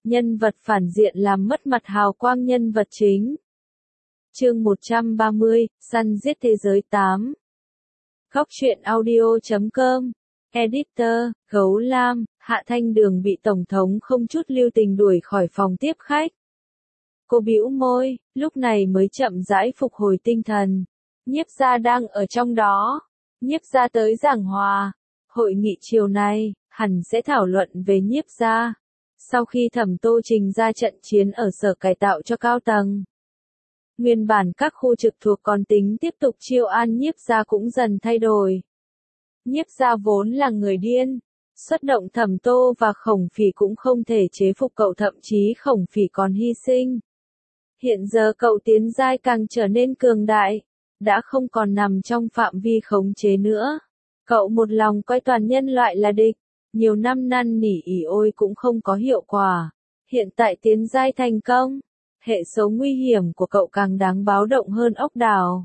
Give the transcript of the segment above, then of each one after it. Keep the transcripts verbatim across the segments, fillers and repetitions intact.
nhân vật phản diện làm mất mặt hào quang nhân vật chính. Chương một trăm ba mươi, săn giết thế giới tám. Góc truyện audio chấm com. Editor, Gấu Lam, Hạ Thanh Đường bị Tổng thống không chút lưu tình đuổi khỏi phòng tiếp khách. Cô bĩu môi, lúc này mới chậm rãi phục hồi tinh thần. Nhiếp gia đang ở trong đó. Nhiếp gia tới giảng hòa. Hội nghị chiều nay, hẳn sẽ thảo luận về nhiếp gia. Sau khi Thẩm Tô trình ra trận chiến ở sở cải tạo cho cao tầng. Nguyên bản các khu trực thuộc còn tính tiếp tục chiêu an nhiếp gia cũng dần thay đổi. Nhiếp gia vốn là người điên. Xuất động Thẩm Tô và Khổng Phỉ cũng không thể chế phục cậu, thậm chí Khổng Phỉ còn hy sinh. Hiện giờ cậu tiến giai càng trở nên cường đại, đã không còn nằm trong phạm vi khống chế nữa. Cậu một lòng coi toàn nhân loại là địch, nhiều năm năn nỉ ỉ ôi cũng không có hiệu quả. Hiện tại tiến giai thành công, hệ số nguy hiểm của cậu càng đáng báo động hơn ốc đào.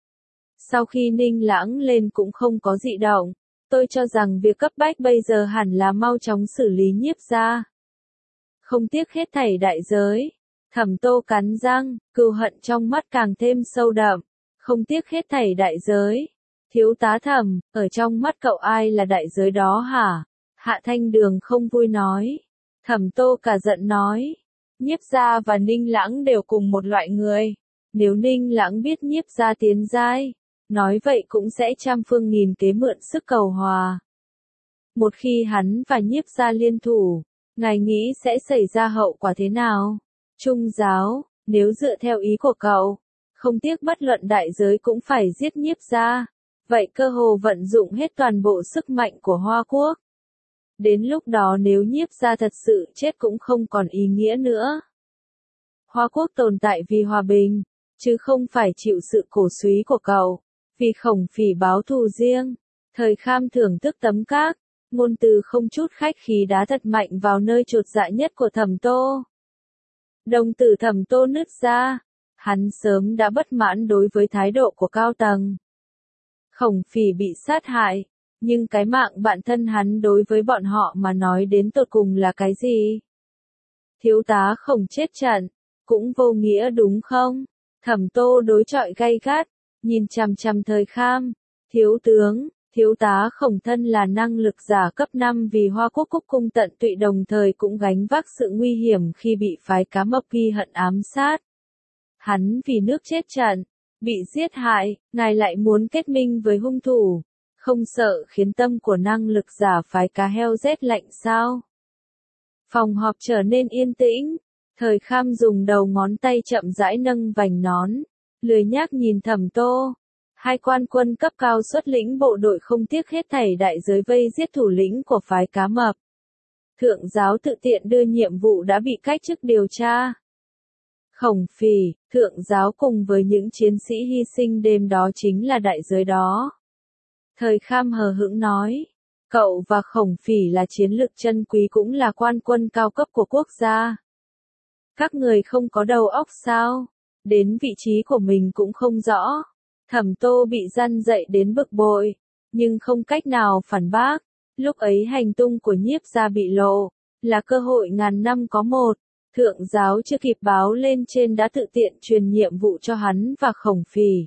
Sau khi Ninh Lãng lên cũng không có dị động, tôi cho rằng việc cấp bách bây giờ hẳn là mau chóng xử lý nhiếp gia. Không tiếc hết thảy đại giới. Thẩm Tô cắn răng, cừu hận trong mắt càng thêm sâu đậm. Không tiếc hết thảy đại giới. Thiếu tá Thẩm, ở trong mắt cậu ai là đại giới đó hả? Hạ Thanh Đường không vui nói. Thẩm Tô cả giận nói. Nhiếp gia và Ninh Lãng đều cùng một loại người. Nếu Ninh Lãng biết nhiếp gia tiến giai, nói vậy cũng sẽ trăm phương nghìn kế mượn sức cầu hòa. Một khi hắn và nhiếp gia liên thủ, ngài nghĩ sẽ xảy ra hậu quả thế nào? Trung giáo, nếu dựa theo ý của cậu, không tiếc bất luận đại giới cũng phải giết nhiếp gia, vậy cơ hồ vận dụng hết toàn bộ sức mạnh của Hoa Quốc. Đến lúc đó nếu nhiếp gia thật sự chết cũng không còn ý nghĩa nữa. Hoa Quốc tồn tại vì hòa bình, chứ không phải chịu sự cổ súy của cậu, vì Khổng Phỉ báo thù riêng. Thời Kham thưởng thức tấm các, ngôn từ không chút khách khí đá thật mạnh vào nơi chột dạ nhất của Thẩm Tô. Đồng tử Thẩm Tô nứt ra, hắn sớm đã bất mãn đối với thái độ của cao tầng. Khổng Phỉ bị sát hại, nhưng cái mạng bạn thân hắn đối với bọn họ mà nói đến tột cùng là cái gì? Thiếu tá Khổng chết trận, cũng vô nghĩa đúng không? Thẩm Tô đối chọi gay gắt, nhìn chằm chằm Thời Kham. Thiếu tướng, thiếu tá Khổng thân là năng lực giả cấp năm vì Hoa Quốc cúc cung tận tụy, đồng thời cũng gánh vác sự nguy hiểm khi bị phái Cá Mập ghi hận ám sát. Hắn vì nước chết trận, bị giết hại, ngài lại muốn kết minh với hung thủ, không sợ khiến tâm của năng lực giả phái Cá Heo rét lạnh sao? Phòng họp trở nên yên tĩnh, Thời Kham dùng đầu ngón tay chậm rãi nâng vành nón, lười nhác nhìn Thẩm Tô. Hai quan quân cấp cao xuất lĩnh bộ đội không tiếc hết thảy đại giới vây giết thủ lĩnh của phái Cá Mập. Thượng giáo tự tiện đưa nhiệm vụ đã bị cách chức điều tra. Khổng Phỉ, thượng giáo cùng với những chiến sĩ hy sinh đêm đó chính là đại giới đó. Thời Kham hờ hững nói, cậu và Khổng Phỉ là chiến lực chân quý, cũng là quan quân cao cấp của quốc gia. Các người không có đầu óc sao? Đến vị trí của mình cũng không rõ. Thẩm Tô bị răn dậy đến bực bội, nhưng không cách nào phản bác. Lúc ấy hành tung của nhiếp gia bị lộ, là cơ hội ngàn năm có một. Thượng giáo chưa kịp báo lên trên đã tự tiện truyền nhiệm vụ cho hắn và Khổng Phỉ.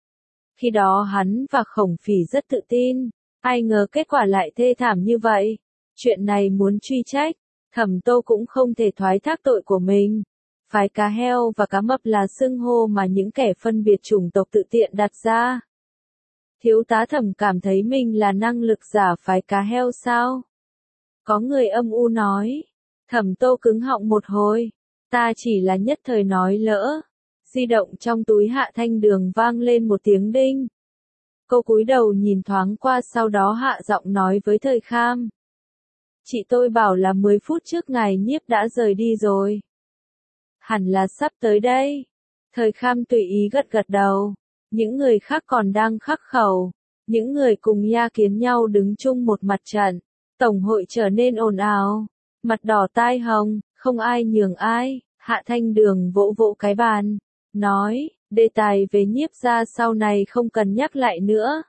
Khi đó hắn và Khổng Phỉ rất tự tin, ai ngờ kết quả lại thê thảm như vậy. Chuyện này muốn truy trách, Thẩm Tô cũng không thể thoái thác tội của mình. Phái Cá Heo và Cá Mập là xưng hô mà những kẻ phân biệt chủng tộc tự tiện đặt ra. Thiếu tá Thẩm cảm thấy mình là năng lực giả phái Cá Heo sao? Có người âm u nói. Thẩm Tô cứng họng một hồi. Ta chỉ là nhất thời nói lỡ. Di động trong túi Hạ Thanh Đường vang lên một tiếng đinh. Cô cúi đầu nhìn thoáng qua, sau đó hạ giọng nói với Thời Kham. Chị tôi bảo là mười phút trước ngài nhiếp đã rời đi rồi. Hẳn là sắp tới đây. Thời Kham tùy ý gật gật đầu. Những người khác còn đang khắc khẩu. Những người cùng ya kiến nhau đứng chung một mặt trận. Tổng hội trở nên ồn ào. Mặt đỏ tai hồng, không ai nhường ai. Hạ Thanh Đường vỗ vỗ cái bàn. Nói, đề tài về nhiếp gia sau này không cần nhắc lại nữa.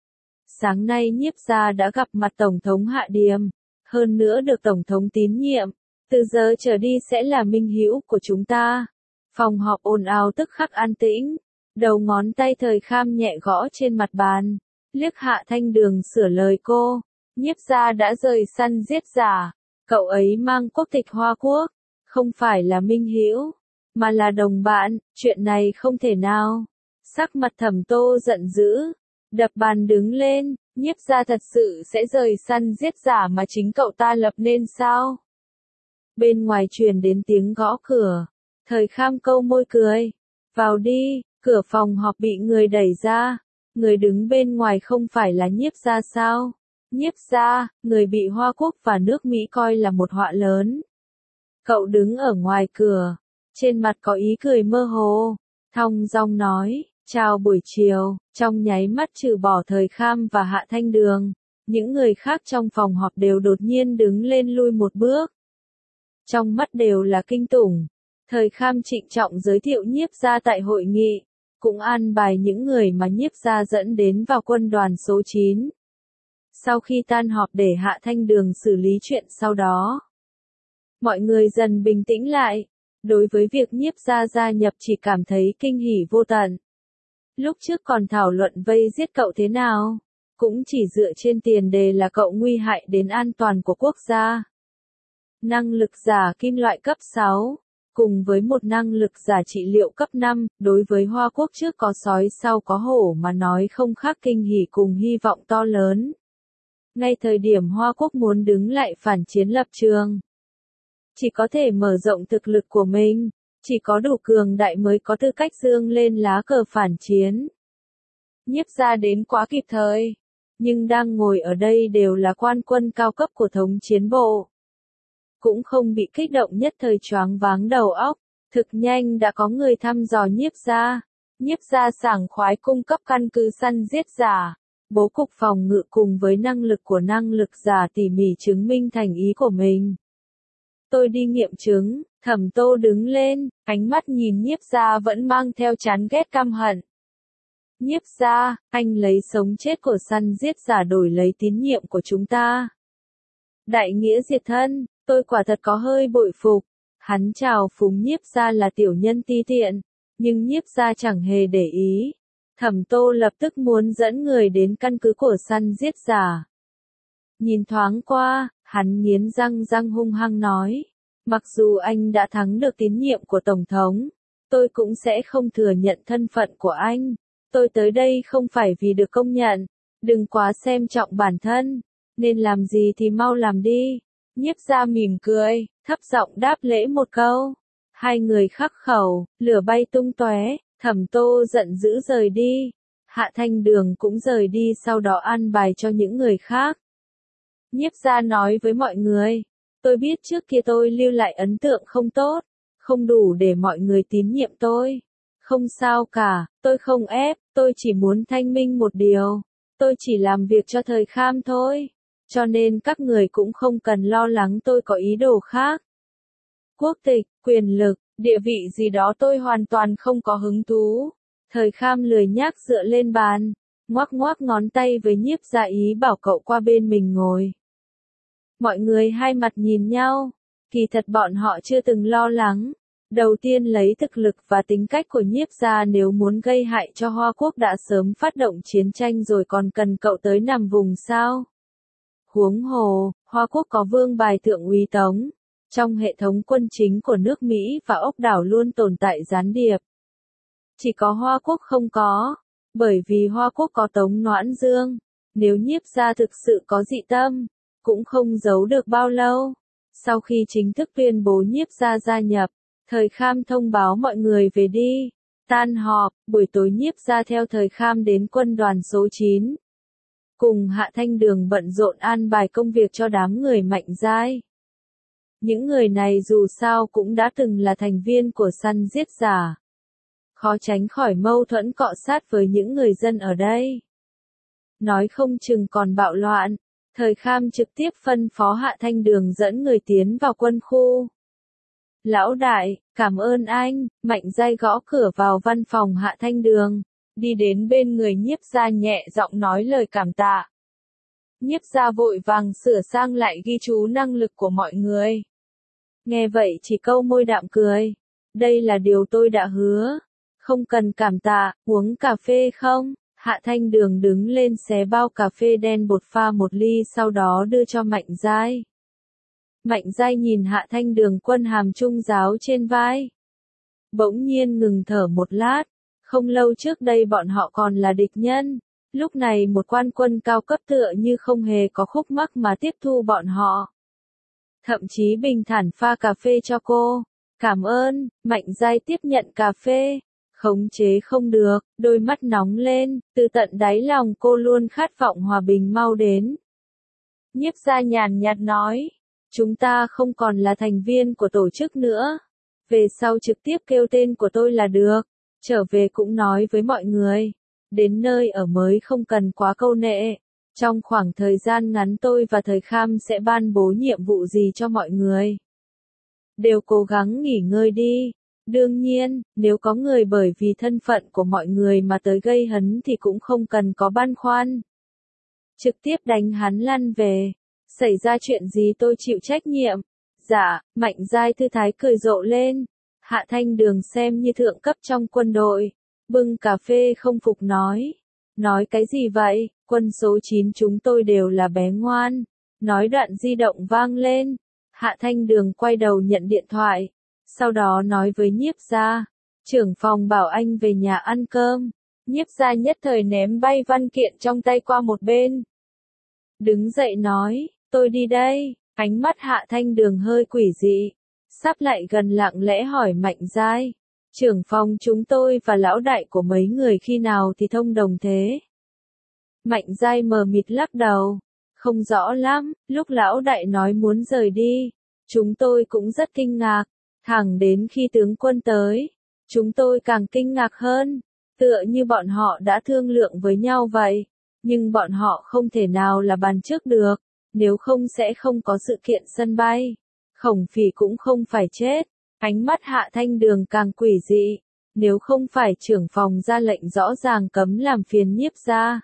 Sáng nay nhiếp gia đã gặp mặt Tổng thống Hạ Điềm. Hơn nữa được Tổng thống tín nhiệm. Từ giờ trở đi sẽ là minh hữu của chúng ta. Phòng họp ồn ào tức khắc an tĩnh. Đầu ngón tay Thời Kham nhẹ gõ trên mặt bàn. Liếc Hạ Thanh Đường sửa lời cô. Nhiếp gia đã rời săn giết giả. Cậu ấy mang quốc tịch Hoa Quốc. Không phải là minh hữu, mà là đồng bạn. Chuyện này không thể nào. Sắc mặt Thẩm Tô giận dữ. Đập bàn đứng lên. Nhiếp gia thật sự sẽ rời săn giết giả mà chính cậu ta lập nên sao? Bên ngoài truyền đến tiếng gõ cửa. Thời Kham câu môi cười. Vào đi. Cửa phòng họp bị người đẩy ra. Người đứng bên ngoài không phải là Nhiếp gia sao? Nhiếp gia, người bị Hoa Quốc và nước Mỹ coi là một họa lớn. Cậu đứng ở ngoài cửa. Trên mặt có ý cười mơ hồ. Thong dong nói. Chào buổi chiều. Trong nháy mắt trừ bỏ Thời Kham và Hạ Thanh Đường. Những người khác trong phòng họp đều đột nhiên đứng lên lui một bước. Trong mắt đều là kinh tủng. Thời Kham trịnh trọng giới thiệu Nhiếp gia tại hội nghị. Cũng an bài những người mà Nhiếp gia dẫn đến vào quân đoàn số chín. Sau khi tan họp để Hạ Thanh Đường xử lý chuyện sau đó. Mọi người dần bình tĩnh lại. Đối với việc Nhiếp gia gia nhập chỉ cảm thấy kinh hỉ vô tận. Lúc trước còn thảo luận vây giết cậu thế nào. Cũng chỉ dựa trên tiền đề là cậu nguy hại đến an toàn của quốc gia. Năng lực giả kim loại cấp sáu. Cùng với một năng lực giả trị liệu cấp năm, đối với Hoa Quốc trước có sói sau có hổ mà nói không khác kinh hỉ cùng hy vọng to lớn. Ngay thời điểm Hoa Quốc muốn đứng lại phản chiến lập trường. Chỉ có thể mở rộng thực lực của mình, chỉ có đủ cường đại mới có tư cách dương lên lá cờ phản chiến. Nhiếp gia đến quá kịp thời, nhưng đang ngồi ở đây đều là quan quân cao cấp của thống chiến bộ. Cũng không bị kích động nhất thời choáng váng đầu óc, thực nhanh đã có người thăm dò Nhiếp gia. Nhiếp gia sảng khoái cung cấp căn cứ săn giết giả, bố cục phòng ngự cùng với năng lực của năng lực giả tỉ mỉ chứng minh thành ý của mình. Tôi đi nghiệm chứng. Thẩm Tô đứng lên, ánh mắt nhìn Nhiếp gia vẫn mang theo chán ghét căm hận. Nhiếp gia, anh lấy sống chết của săn giết giả đổi lấy tín nhiệm của chúng ta. Đại nghĩa diệt thân, tôi quả thật có hơi bội phục. Hắn chào phúng Nhiếp gia là tiểu nhân ti tiện, nhưng Nhiếp gia chẳng hề để ý. Thẩm Tô lập tức muốn dẫn người đến căn cứ của săn giết giả. Nhìn thoáng qua, hắn nghiến răng răng hung hăng nói. Mặc dù anh đã thắng được tín nhiệm của Tổng thống, tôi cũng sẽ không thừa nhận thân phận của anh. Tôi tới đây không phải vì được công nhận, đừng quá xem trọng bản thân, nên làm gì thì mau làm đi. Nhiếp gia mỉm cười, thấp giọng đáp lễ một câu. Hai người khắc khẩu, lửa bay tung tóe, Thẩm Tô giận dữ rời đi. Hạ Thanh Đường cũng rời đi sau đó an bài cho những người khác. Nhiếp gia nói với mọi người. Tôi biết trước kia tôi lưu lại ấn tượng không tốt, không đủ để mọi người tín nhiệm tôi. Không sao cả, tôi không ép, tôi chỉ muốn thanh minh một điều. Tôi chỉ làm việc cho Thời Kham thôi. Cho nên các người cũng không cần lo lắng tôi có ý đồ khác. Quốc tịch, quyền lực, địa vị gì đó tôi hoàn toàn không có hứng thú. Thời Kham lười nhác dựa lên bàn, ngoắc ngoắc ngón tay với Nhiếp gia ý bảo cậu qua bên mình ngồi. Mọi người hai mặt nhìn nhau, kỳ thật bọn họ chưa từng lo lắng. Đầu tiên lấy thực lực và tính cách của Nhiếp gia nếu muốn gây hại cho Hoa Quốc đã sớm phát động chiến tranh rồi còn cần cậu tới nằm vùng sao. Huống hồ, Hoa Quốc có vương bài thượng úy Tống. Trong hệ thống quân chính của nước Mỹ và ốc đảo luôn tồn tại gián điệp. Chỉ có Hoa Quốc không có, bởi vì Hoa Quốc có Tống Noãn Dương. Nếu Nhiếp gia thực sự có dị tâm, cũng không giấu được bao lâu. Sau khi chính thức tuyên bố Nhiếp gia gia nhập, Thời Kham thông báo mọi người về đi. Tan họp, buổi tối Nhiếp gia theo Thời Kham đến quân đoàn số chín. Cùng Hạ Thanh Đường bận rộn an bài công việc cho đám người mạnh giai. Những người này dù sao cũng đã từng là thành viên của săn giết giả. Khó tránh khỏi mâu thuẫn cọ sát với những người dân ở đây. Nói không chừng còn bạo loạn. Thời Kham trực tiếp phân phó Hạ Thanh Đường dẫn người tiến vào quân khu. Lão đại, cảm ơn anh. Mạnh giai gõ cửa vào văn phòng Hạ Thanh Đường. Đi đến bên người Nhiếp gia nhẹ giọng nói lời cảm tạ. Nhiếp gia vội vàng sửa sang lại ghi chú năng lực của mọi người. Nghe vậy chỉ câu môi đạm cười. Đây là điều tôi đã hứa. Không cần cảm tạ, uống cà phê không? Hạ Thanh Đường đứng lên xé bao cà phê đen bột pha một ly sau đó đưa cho Mạnh Giai. Mạnh Giai nhìn Hạ Thanh Đường quân hàm trung giáo trên vai. Bỗng nhiên ngừng thở một lát. Không lâu trước đây bọn họ còn là địch nhân. Lúc này một quan quân cao cấp tựa như không hề có khúc mắc mà tiếp thu bọn họ. Thậm chí bình thản pha cà phê cho cô. Cảm ơn, Mạnh Giai tiếp nhận cà phê. Khống chế không được, đôi mắt nóng lên, từ tận đáy lòng cô luôn khát vọng hòa bình mau đến. Nhiếp Gia nhàn nhạt nói, chúng ta không còn là thành viên của tổ chức nữa. Về sau trực tiếp kêu tên của tôi là được. Trở về cũng nói với mọi người. Đến nơi ở mới không cần quá câu nệ. Trong khoảng thời gian ngắn tôi và Thời Kham sẽ ban bố nhiệm vụ gì cho mọi người. Đều cố gắng nghỉ ngơi đi. Đương nhiên, nếu có người bởi vì thân phận của mọi người mà tới gây hấn thì cũng không cần có băn khoăn. Trực tiếp đánh hắn lăn về. Xảy ra chuyện gì tôi chịu trách nhiệm. Dạ, Mạnh Giai thư thái cười rộ lên. Hạ Thanh Đường xem như thượng cấp trong quân đội. Bưng cà phê không phục nói. Nói cái gì vậy, quân số chín chúng tôi đều là bé ngoan. Nói đoạn di động vang lên. Hạ Thanh Đường quay đầu nhận điện thoại. Sau đó nói với Nhiếp Gia. Trưởng phòng bảo anh về nhà ăn cơm. Nhiếp Gia nhất thời ném bay văn kiện trong tay qua một bên. Đứng dậy nói, tôi đi đây. Ánh mắt Hạ Thanh Đường hơi quỷ dị. Sắp lại gần lặng lẽ hỏi Mạnh Giai. Trưởng phòng chúng tôi và lão đại của mấy người khi nào thì thông đồng thế? Mạnh Giai mờ mịt lắc đầu. Không rõ lắm, lúc lão đại nói muốn rời đi. Chúng tôi cũng rất kinh ngạc. Thẳng đến khi tướng quân tới. Chúng tôi càng kinh ngạc hơn. Tựa như bọn họ đã thương lượng với nhau vậy. Nhưng bọn họ không thể nào là bàn trước được. Nếu không sẽ không có sự kiện sân bay. Khổng Phỉ cũng không phải chết. Ánh mắt Hạ Thanh Đường càng quỷ dị. Nếu không phải trưởng phòng ra lệnh rõ ràng cấm làm phiền Nhiếp Gia.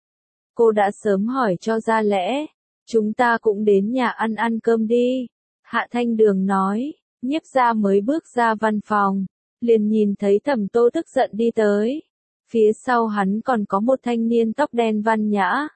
Cô đã sớm hỏi cho ra lẽ. Chúng ta cũng đến nhà ăn ăn cơm đi. Hạ Thanh Đường nói. Nhiếp Gia mới bước ra văn phòng. Liền nhìn thấy Thẩm Tô tức giận đi tới. Phía sau hắn còn có một thanh niên tóc đen văn nhã.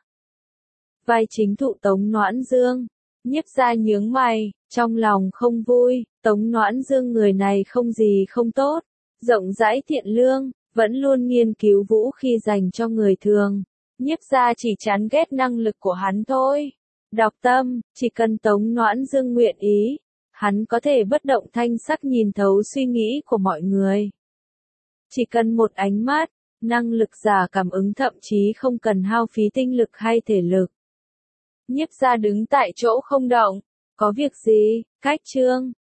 Vai chính thụ Tống Noãn Dương. Nhiếp Gia nhướng mày, trong lòng không vui. Tống Noãn Dương người này không gì không tốt. Rộng rãi thiện lương, vẫn luôn nghiên cứu vũ khí dành cho người thường. Nhiếp Gia chỉ chán ghét năng lực của hắn thôi. Đọc tâm, chỉ cần Tống Noãn Dương nguyện ý. Hắn có thể bất động thanh sắc nhìn thấu suy nghĩ của mọi người. Chỉ cần một ánh mắt, năng lực giả cảm ứng thậm chí không cần hao phí tinh lực hay thể lực. Nhiếp Gia đứng tại chỗ không động. Có việc gì, Cách Trương?